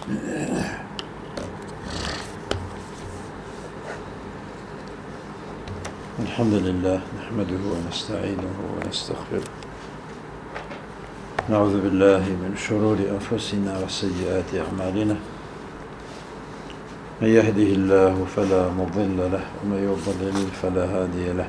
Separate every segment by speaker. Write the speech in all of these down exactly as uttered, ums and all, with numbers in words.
Speaker 1: الحمد لله نحمده ونستعينه ونستغفره، نعوذ بالله من شرور أنفسنا وسيئات أعمالنا، من يهده الله فلا مضل له ومن يضلل فلا هادي له،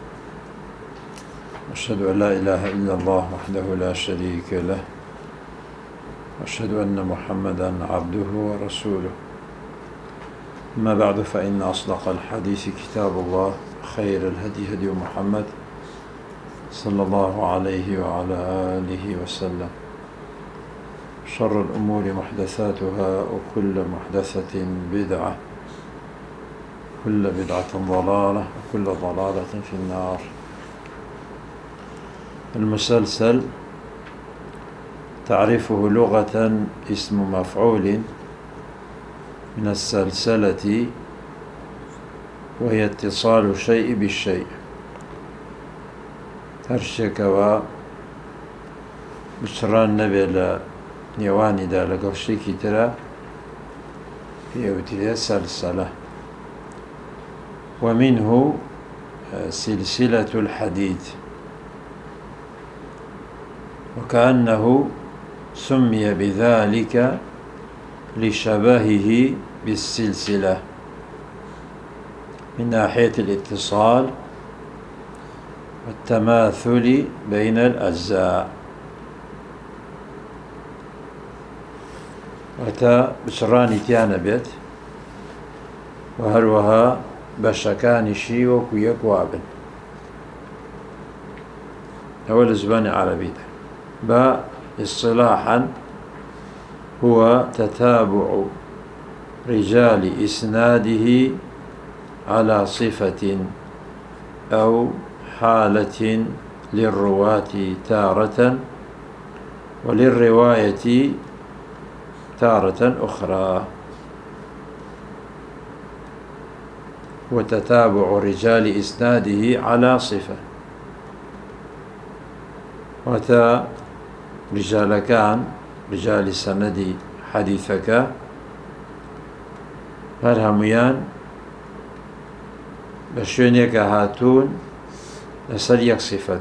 Speaker 1: أشهد أن لا إله إلا الله وحده لا شريك له، وأشهد أن محمدا عبده ورسوله. أما بعد، فإن أصدق الحديث كتاب الله، خير الهدي هدي محمد صلى الله عليه وعلى آله وسلم، شر الأمور محدثاتها وكل محدثة بدعة، كل بدعة ضلالة وكل ضلالة في النار. المسلسل تعرفه لغة اسم مفعول من السلسلة، وهي اتصال الشيء بالشيء. هرشكوا بشران نبي لنيواني دا لقرشيكي ترى في أوتية سلسلة، ومنه سلسلة الحديد، وكأنه سمي بذلك لشبهه بالسلسلة من ناحية الاتصال والتماثل بين الأجزاء. وتا بشراني تيانا بيت وهروها بشكاني شي وكويك وابن. أول زبان عربي با اصطلاحا هو تتابع رجال إسناده على صفة أو حالة للرواة تارة، وللرواية تارة أخرى. وتتابع رجال إسناده على صفة، وتا رجال كان رجال سند حديثك هرهميان بشونيك هاتون لسر يك صفت،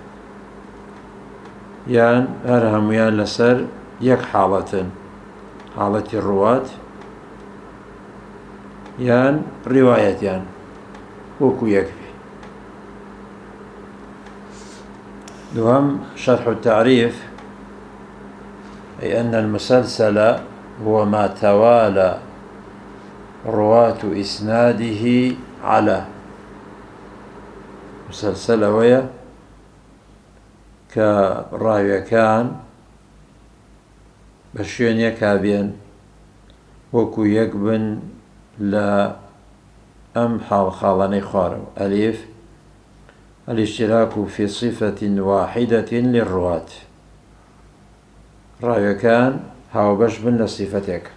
Speaker 1: يان هرهميان لسر يك حالة، حالة الرواة، يان رواية يان وكو يكفي. دوهم شرح التعريف، أي أن المسلسل هو ما توالى رواة إسناده على مسلسل، ويا كراوي كان بشين يكابين وكو يكبن لا أم حال خالني خارو. أليف الاشتراك في صفة واحدة للرواة، راوي كان هاو بش بن لصفتك.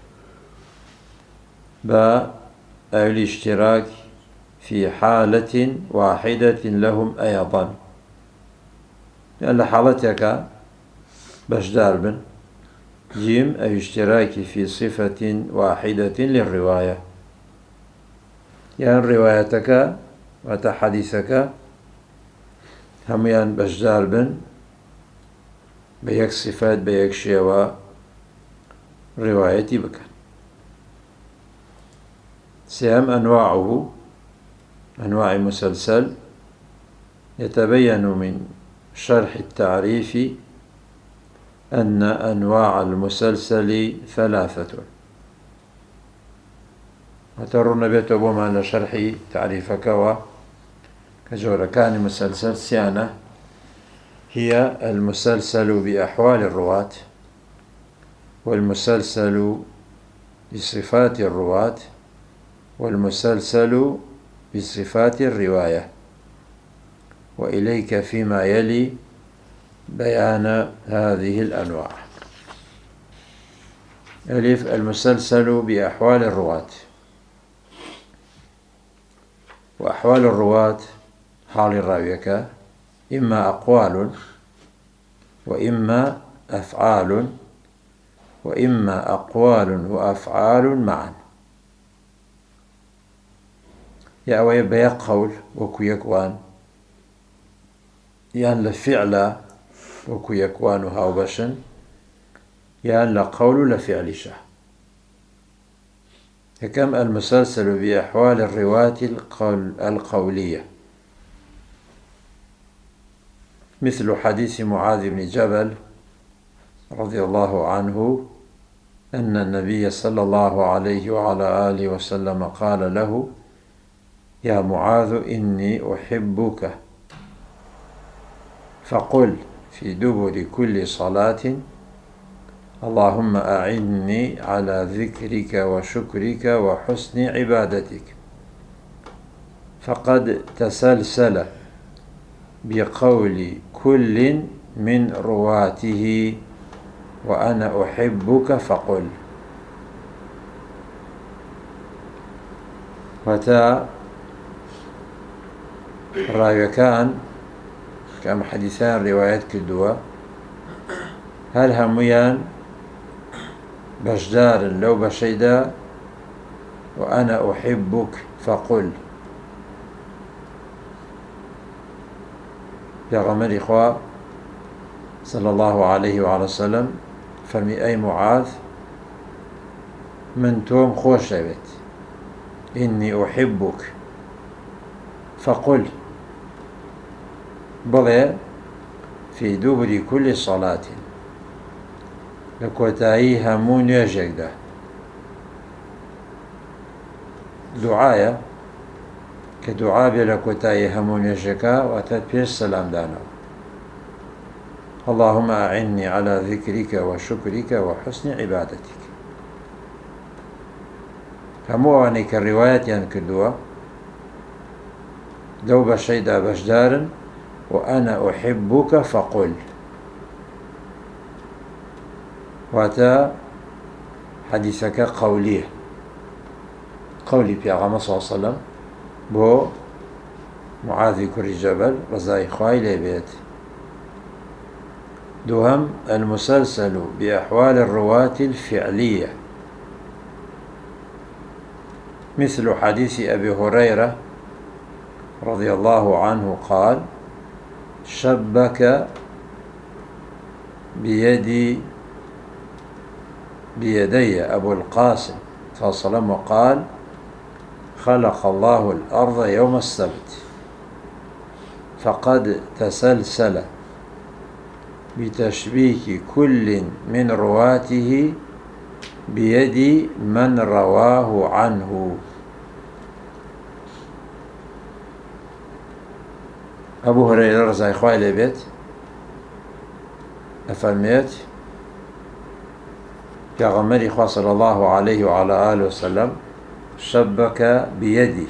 Speaker 1: با الاشتراك في حالة واحدة لهم أيضا، لأن حالتك باش داربن. جيم الاشتراك في صفة واحدة للرواية، يعني روايتك وتحديثك هميان باش داربن بيك صفات بيك شيوا روايتي بك. سيام أنواعه، أنواع مسلسل، يتبين من شرح التعريف أن أنواع المسلسل ثلاثة. وترون بيت أبوما لشرح تعريفك كجورة كان مسلسل سيانة، هي المسلسل بأحوال الرواة، والمسلسل بصفات الرواة، والمسلسل بصفات الرواية. وإليك فيما يلي بيان هذه الأنواع. ألف المسلسل بأحوال الرواة. وأحوال الرواة حال الراوية إما أقوال وإما أفعال وإما أقوال وأفعال معا. يا أوي بيا قول وكو يكوان يان لفعل وكو يكوان هاو بشن يان لقول لفعل شه. كم المسلسل بأحوال الرواة القول القولية، مثل حديث معاذ بن جبل رضي الله عنه أن النبي صلى الله عليه وعلى آله وسلم قال له: يا معاذ إني أحبك، فقل في دبر كل صلاة: اللهم أعني على ذكرك وشكرك وحسن عبادتك. فقد تسلسل بقول كل من رواته: وأنا أحبك فقل. وتا راوي كان كم حديثان روايات كدوا هل هميان بشدار لو بشيدا وأنا أحبك فقل. يا غمر إخوة صلى الله عليه وعلى وسلم فرمي: أي معاذ، من توم خوش بيت، إني أحبك فقل، بضع في دبر كل صلاة، لكوتاي همون يجد دعايا كدعاء بلكوتاي همون يجكا وتتبير السلام دانا: اللهم أعني على ذكرك وشكرك وحسن عبادتك. هموانك الروايات ينكدوا لو بشيدا بشدار وأنا أحبك فقل. واتا حديثك قوليه، قولي بيغام صلى الله عليه وسلم بو معاذ كري جبل رضاي خواي لبيت. دوهم المسلسل بأحوال الرواة الفعلية، مثل حديث أبي هريرة رضي الله عنه قال: شبك بيدي بيدي أبو القاسم صلى الله عليه وسلم وقال: خلق الله الأرض يوم السبت، فقد تسلسل بتشبيك كل من رواته بيد من رواه عنه. أبو هريرة رضي الله عنه بيت أفرميت: يا غمري خواه صلى الله عليه وعلى آله وسلم شبك بيدي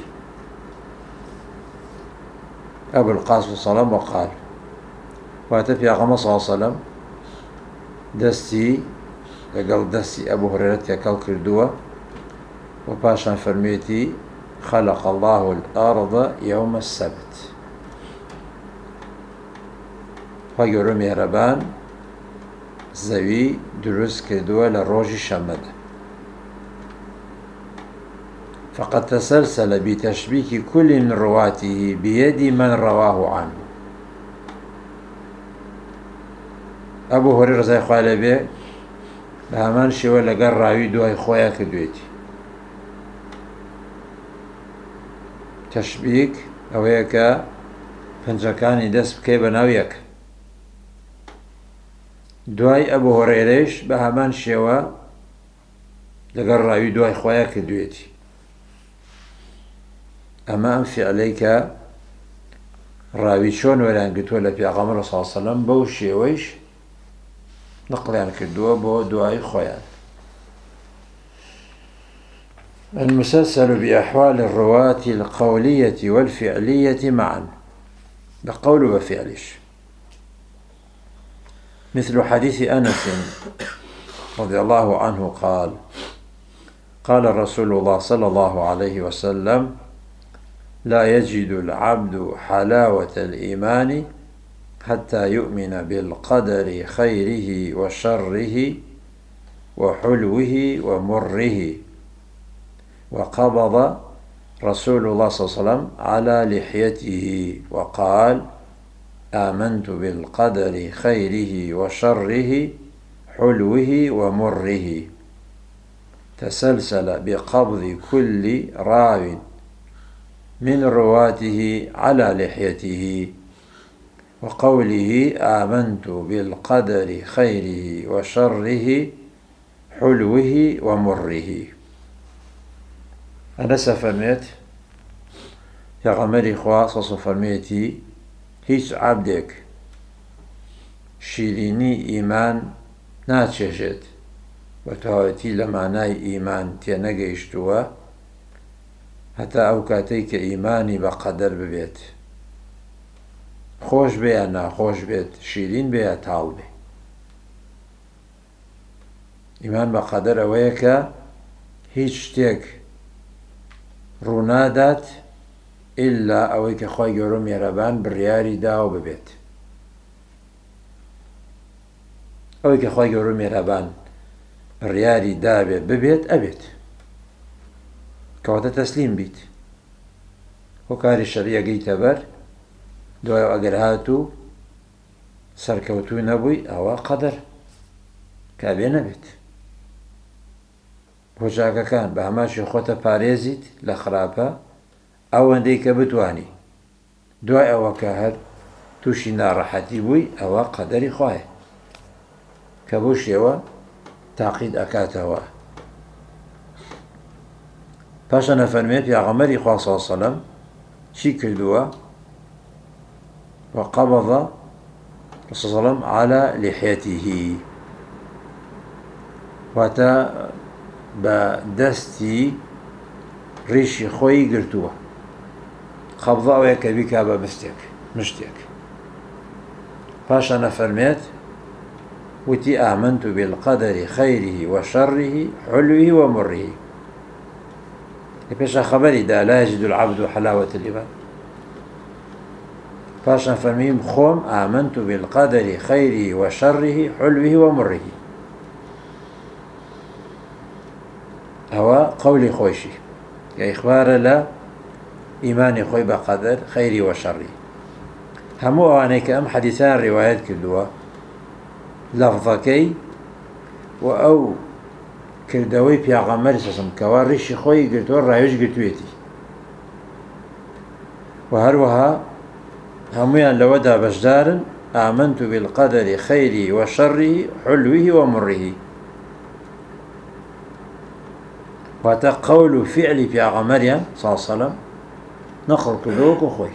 Speaker 1: أبو القاسم صلى الله عليه وسلم وقال. واتف يا غمر صلى الله عليه وسلم دستي لقل دستي أبو هريرة يكال كردوة وباشا فرميتي: خلق الله الأرض يوم السبت. ويقولوا مهربان زوي دروس كردوة لروج الشمد. فقد تسلسل بتشبيك كل من رواته بيد من رواه عنه. أبو هريرة زي خوالي بي بهمان شوى لقر راوي دوهي خويا كدويتي. تشبيك أو هيك فنجكاني دس بكي بناويك دوای أبو هريريش بهمان شوى لقر راوي دوهي خويا كدويتي. أما أنفي عليك راوي شون ولا انقتوا لبي أغامر صلى الله عليه وسلم بو شيويش نقل عن كدوا بو دعاء خويا. المسلسل بأحوال الرواة القولية والفعلية معا، بقول وفعلش، مثل حديث أنس رضي الله عنه قال: قال رسول الله صلى الله عليه وسلم: لا يجد العبد حلاوة الإيمان حتى يؤمن بالقدر خيره وشره وحلوه ومره. وقبض رسول الله صلى الله عليه وسلم على لحيته وقال: آمنت بالقدر خيره وشره حلوه ومره. تسلسل بقبض كل راو من رواته على لحيته. وقوله: آمنت بالقدر خيره وشره حلوه ومره. أنس فرميت يا غمري خواص فرميتي هيش عبدك شيريني إيمان ناتشجت وتهوتي لمعناي إيمان تينقشتوا حتى أوكاتيك إيماني بقدر ببيت خوش بيا ناخوش بيت شيرين بيا طالبي. إيمان بقدر أويك هيش تيك رونادات إلا أويك خوي يروم يربان برياري داو ببيت. أويك خوي يروم يربان برياري داو ببيت أبيت كواتا تسليم بيت. وكاري الشريعة قيت بر دواء أقر هاتو سركوتو نبوي أو قدر كابي نبيت. هۆجاکە كان بەهەماشی خۆتە پارێزیت لە خراپە ئەوەندەی کە بتوانی دوای ئەوە کە هەر تووشی ناڕەحەتی بووی ئەوە قەدەری خوایە کە بۆ شێوە تاقید ئەکاتەوە. پاشە نەفەرمێت پێغەمبەری خوا صلی الله علیه و سەلەم چی کردووە؟ وقبض رسول الله صلی الله على لحيته واتە بە دەستی ڕیشی خۆی گرتووە. قەبضە ئەوەیە کە بیکا بە مستێک مشتێک. پاشە نەفەرمێت وتی: آمنت بالقدر خيره وشره حلوه ومره. لپێشە خەبەری دا لا يجد العبد حلاوة الإيمان. پاشە فەرمیم خۆم آمنت بالقدر خيره وشره حلوه ومره. هو قولي خوشي يا إخبار لا إيماني خوي بقدر خيري وشري. همو أوانيك أم حديثان روايات كردوا لفظكي وأو كردوي بيغمر سسم كوارشي خوي قلتوا الرأيوش قلتويتي. وهروها هميان لودا بجدار آمنت بالقدر خيري وشره حلوه ومره. واتا قول فعل في أغمريا صلى الله عليه وسلم نخل كذوك وخوي.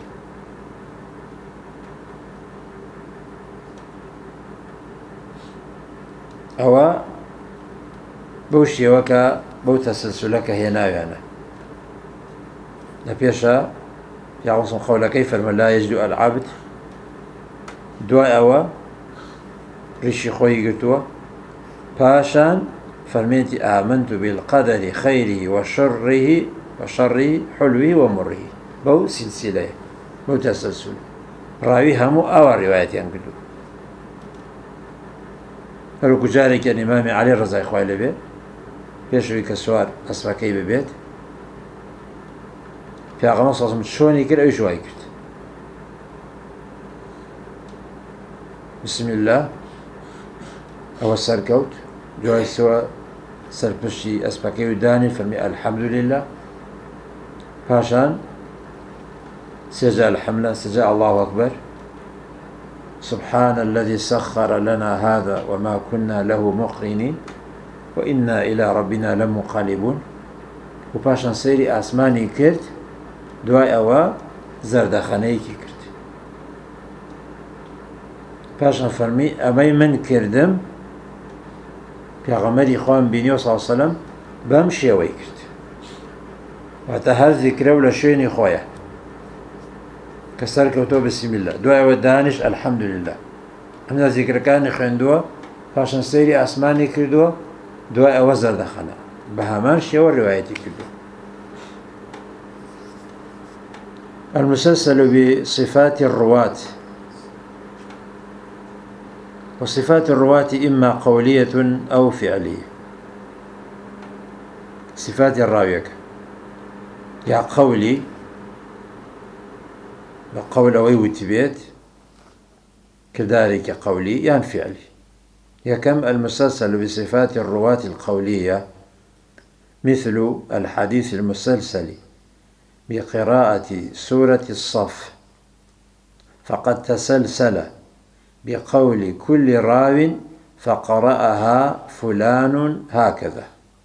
Speaker 1: أو بوشي وكا بوتا سلسلك هنا يعني نبيشا يعوصم قول كيف لا يجد العبد دواء أو ريشي خوي قلتوا باشان فرميتي آمنت بالقدر خيره وشره وشره حلوه ومره. بو سلسلة بو تسلسل راوي همو أو روايات ينقلوا. هلو كجاري كان إمام علي رضا إخوائي لبي بيشوي كسوار أسفاكي ببيت في أغمى صلى شوني كر أي شوي كرت بسم الله أو السركوت جوائي سوا سرپشتی ئەسپەکەی و دانی فەرمی الحەمدولله. پاشان سێجا الحەمدە سێجا الله أكبر سبحان الذي سخر لنا هذا وما كنا له مقرنين وإنا إلى ربنا لمنقلبون. وپاشان سەیری ئاسمانی کرد دوای ئەوە زەردەخەنەیەکی کرد. پاشان فەرمی ئەمەی من کردم پێغەمبەری خوام بینی و صلی الله علیه و سەلەم بەم شێوەی کرد. واتە هەر ذیکرە و لە شوێنی خۆیە کە سەرکەوتۆ بسم الله دوایەوە دانیش الحەمدولله. ئەمدا ذیکرەکانی خوێندووە پاشان سەیری ئاسمانی کردووە دوای ئەوە زەردەخەنە بە هەمان شێوە ڕوایەتی کردووە. المسلسل بصفات الرواة. وصفات الرواة إما قولية أو فعلية. صفات الراويك يا قولي بقول ويوتبيت كذلك قولي يعني فعلي. يا كم المسلسل بصفات الرواة القولية مثل الحديث المسلسل بقراءة سورة الصف فقد تسلسل بقول كل راو فقرأها فلان هكذا.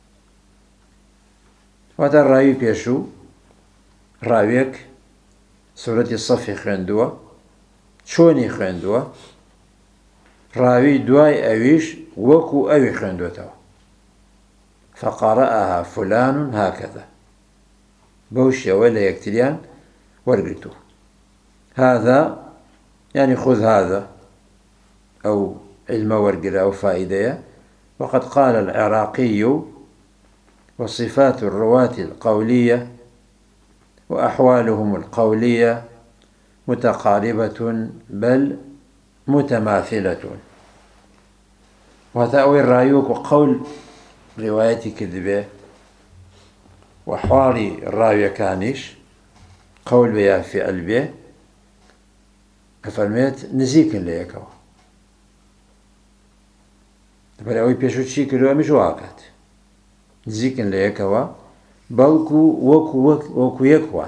Speaker 1: وهذا الراوي بيشو راويك سورة الصف خوێندووە چۆنی خوێندووە ڕاوی دوای ئەویش وەکو ئەوی خوێندوێتەوە فقرأها فلان هكذا بەو شێوە لە یەکتریان وەرگرتووە. هذا يعني خذ هذا أو علم وەرگرە أو فائدة. وقد قال العراقي وصفات الرواة القولية وأحوالهم القولية متقاربة بل متماثلة. وهذا أول رايوك وقول روايتي كذبة وحواري الراوية كانش قول بيا في قلبه أفرميت نزيك ليكوا بل أوي بيشو تشي كلوا مش واقعت نزيك ليكوا بلكو وكو وكو يكوان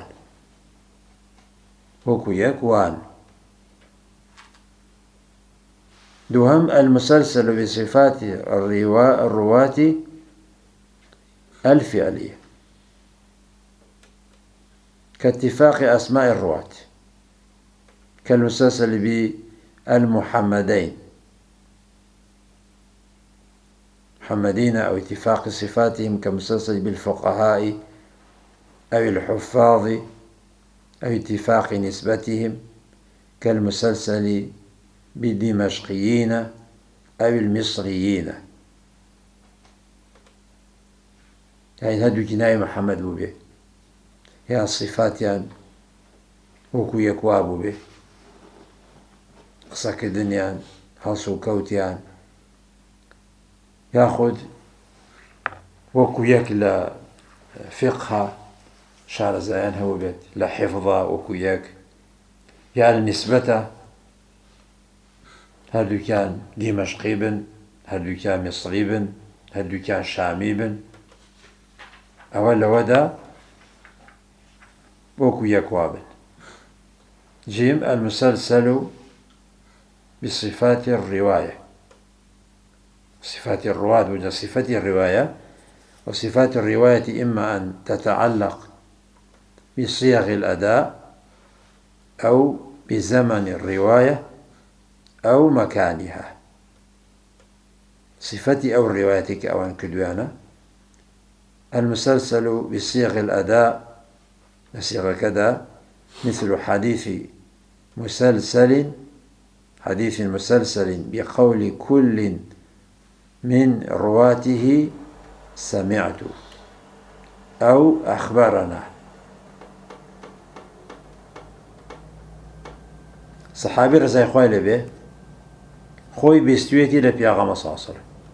Speaker 1: وكو يكوان. دوهم المسلسل بصفات الرواة الفعلية كاتفاق أسماء الرواة كالمسلسل بالمحمدين محمدين أو اتفاق صفاتهم كمسلسل بالفقهاء أو الحفاظ أو اتفاق نسبتهم كالمسلسل بدمشقيين أو المصريين. يعني هدو جناي محمد بوبي يا صفاتيان وكو يكوابو به قصك الدنيا هاسو كوتيان ياخذ وكو يك فقه شعر زيان هو بيت لا حفظه وكو يك يعني نسبته هردو كان دمشقي بن هردو كان مصري بن هردو كان شامي بن أولا ودا وكو يكوابن. جيم المسلسل بصفات الرواية صفات الرواة وجد صفات الرواية. وصفات الرواية إما أن تتعلق بصيغ الأداء أو بزمن الرواية أو مكانها. صفتي أو الرواية أو كدوانا المسلسل بصيغ الأداء صيغ كذا مثل حديث مسلسل حديث مسلسل بقول كل من رواته سمعت أو أخبرنا. صحابي رزاي خوي لبه خوي بيستويتي لبياغا مصاصر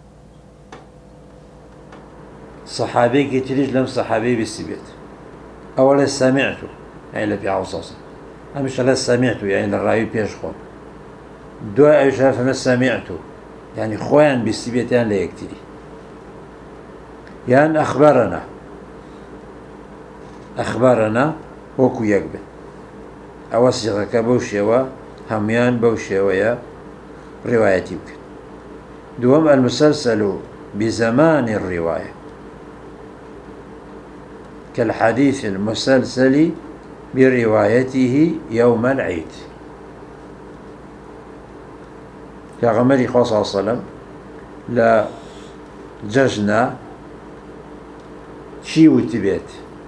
Speaker 1: صحابي كتريج لم صحابي بيستبيت أولا سمعته يعني لبياغا مصاصر أمش لا سمعته يعني للرأي بيشخون دعاء يشاف ما سمعته يعني خوان بيستبيتان لا يكتري يعني أخبرنا أخبرنا وكو يقبل أوصيغ كبوشيوا هميان بوشيوا روايتي بك. دوم المسلسل بزمان الرواية كالحديث المسلسل بروايته يوم العيد. يا غمري صلى الله عليه وسلم لا ججنا شي وتبيت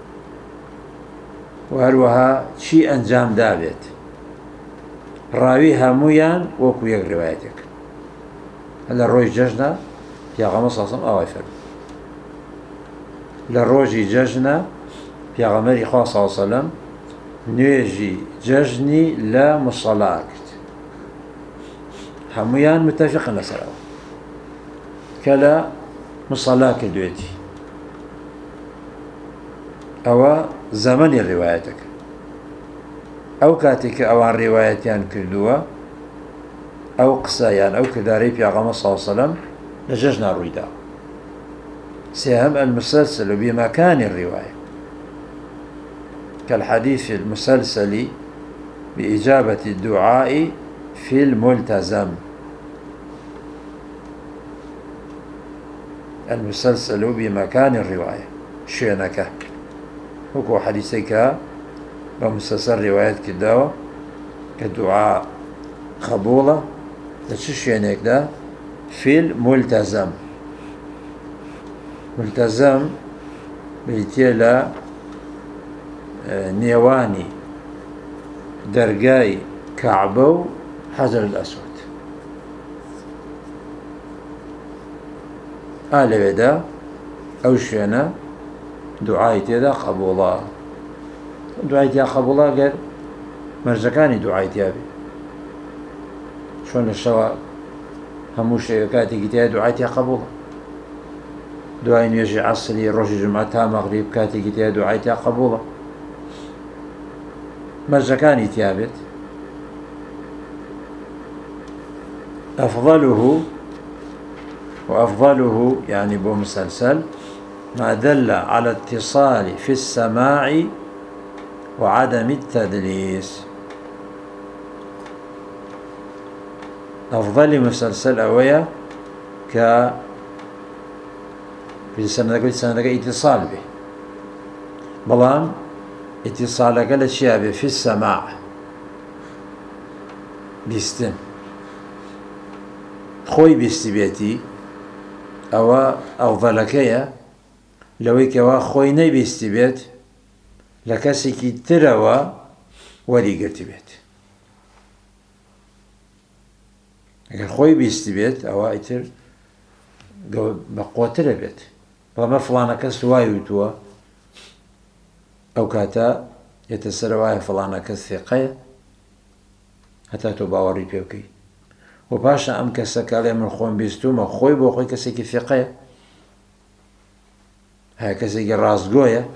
Speaker 1: وهروها شي أنجام دابت راوي هميان وكو يك روايتك هلا روي ججنا يا غمر صلى الله عليه وسلم أو يفرم لروجي ججنا يا غمري صلى الله عليه وسلم نيجي ججني لا مصلاكت هميان متفق نسروا كلا مصلاك دويتي أو زمن الروايتك أو كاتك أوان روايتيان كردوا أو قصيان أو كداري في عغم صلى الله عليه وسلم لججنا الرواية. سيهم المسلسل بمكان الرواية كالحديث المسلسل بإجابة الدعاء في الملتزم. المسلسل بمكان الرواية شينك وكو حديثك بمسلسل رواية كداوة كالدعاء قبولة لتشينك ده في الملتزم. ملتزم بيتيلا نيواني درجاي كعبو حجر الأسود آل بدا أو شينا دعايتي دا قبولا دعايتي قبولا قال مرزكاني دعايتي أبي شون الشوا هموش كاتي قتيا دعايتي قبولا دعاين يجي عصري روش جمعتها مغرب كاتي قتيا دعايتي قبولا مرزكاني تيابت. أفضله وأفضله يعني بمسلسل ما دل على اتصال في السماع وعدم التدليس. أفضل مسلسل أويا ك في سنة سنة اتصال به بلان اتصالك للشيء في السماع بيستن خوي بيستبيتي أو أفضلكيا لويك وا خوي ني بيستبيت لكسكي تروا ولي قرتبيت اگر خوي بيستبيت أو ايتر بقوة تربيت وما فلانا كس وايوتوا أو كاتا يتسروا فلانا كس ثقية حتى تباوري بيوكي وباشا أم كسكالي من خوين بيستوما خوي بو خوي كسكي ثقية هاي كسكي رازقوية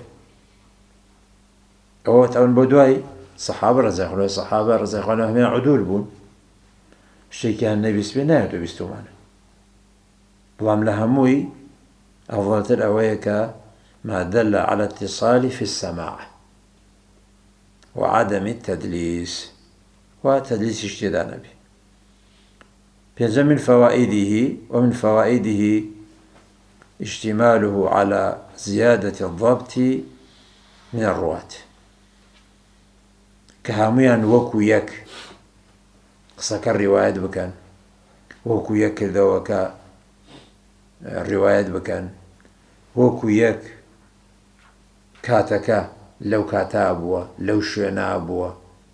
Speaker 1: أو تاون بودواي صحابة رزاقنا صحابة رزاقنا هم عدول بون الشيء كان النبي سبينا يدو بيستومان بلام لهموي أفضل الأويك ما دل على اتصال في السماع وعدم التدليس وتدليس اشتداء نبي. بينزل من فوائده ومن فوائده اشتماله على زيادة الضبط من الرواة كهاميا وكو يك قصك الروايات بكان وكو يك ذوك الروايات بكان وكو يك كاتكا لو كاتا أبوا لو شونا أبوا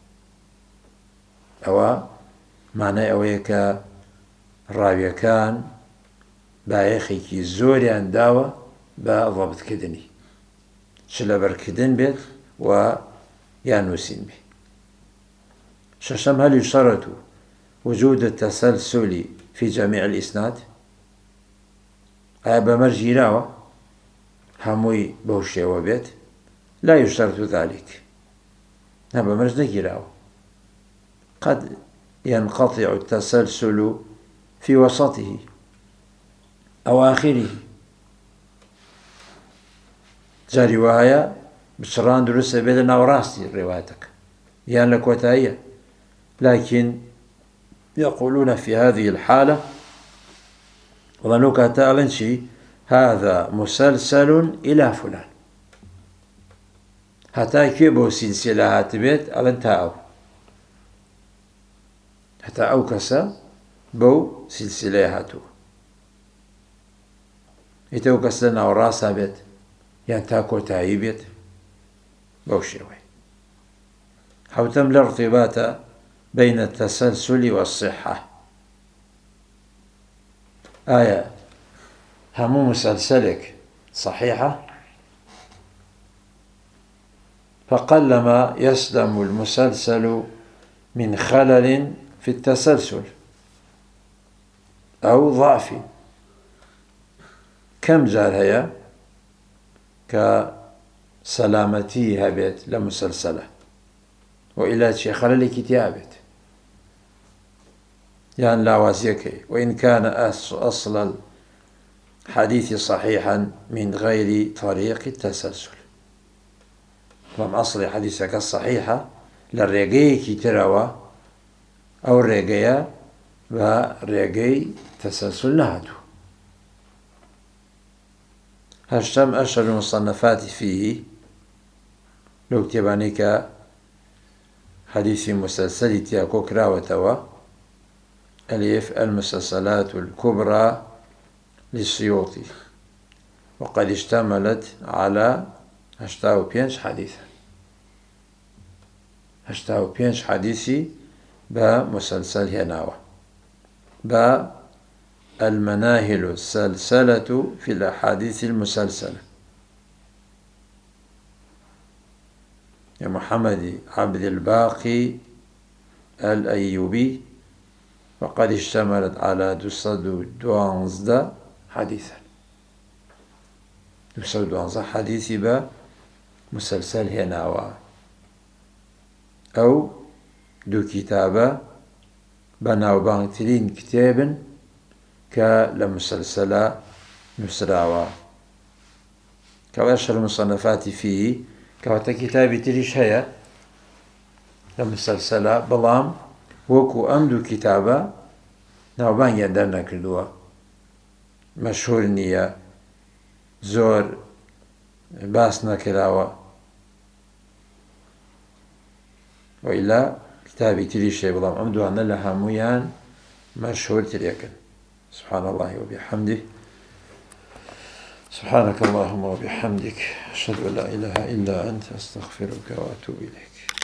Speaker 1: أو معنى أويك ڕاویەکان بایەخێکی زۆریان داوە بە ضەبتکردنی چ لەبەرکردن بێت و یان نووسین بێ. شەشەم هەل يشترط وجود التسلسل في جميع الإسناد ئایا بەمەر گیراوە هەمووی بەو شێوە بێت؟ لا يشترط ذلك نا بەمەرج نەگیراوە قد ينقطع التسلسل في وسطه أو آخره جاري وهايا بشران درس بيدنا وراسي روايتك يعني لك وتاية لكن يقولون في هذه الحالة وظنوك تألنشي هذا مسلسل إلى فلان حتى كيبو سلسلة هاتبت ألنتاو حتى أوكسا بو سلسلة هاتو إتو كسلنا وراسا بيت ينتاكو تاي بيت بو شيوي حوتم الارتباط بين التسلسل والصحة آية همو مسلسلك صحيحة فقلما يسلم المسلسل من خلل في التسلسل أو ضعف. كم جار هي سلامتي هبت لمسلسلة وإلا شي خلل كتابت يعني لا وازيكي وإن كان أصل الحديث صحيحا من غير طريق التسلسل. طبعا أصل حديثك الصحيحة للرقي كتروا أو الرقية ورقي تسلسل نهته. هشتم أشهر المصنفات فيه لو كتبانيك حديث مسلسل تياكو كراوتوا أليف المسلسلات الكبرى للسيوطي وقد اشتملت على هشتاو بينش حديثا هشتاو بينش حديثي بمسلسل هناوة با المناهل السلسلة في الأحاديث المسلسلة يا محمد عبد الباقي الأيوبي وقد اشتملت على دوسد دوانزدا حديثا دوسد دوانزدا حديثي با مسلسل هناوة أو دو كتابة بناوبانترين كتاب كالمسلسلة نسراوة كأشهر المصنفات فيه كواتا كتابي تريش هيا لمسلسلة بلام وكو أمدو كتابة ناوبان يندرنا كردوا مشهور نية زور باسنا كراوة وإلا كتابي تريش هيا بلام أمدو أن لها مويان مشهور تريكن. سبحان الله وبحمده سبحانك اللهم وبحمدك أشهد أن لا إله إلا أنت أستغفرك وأتوب إليك.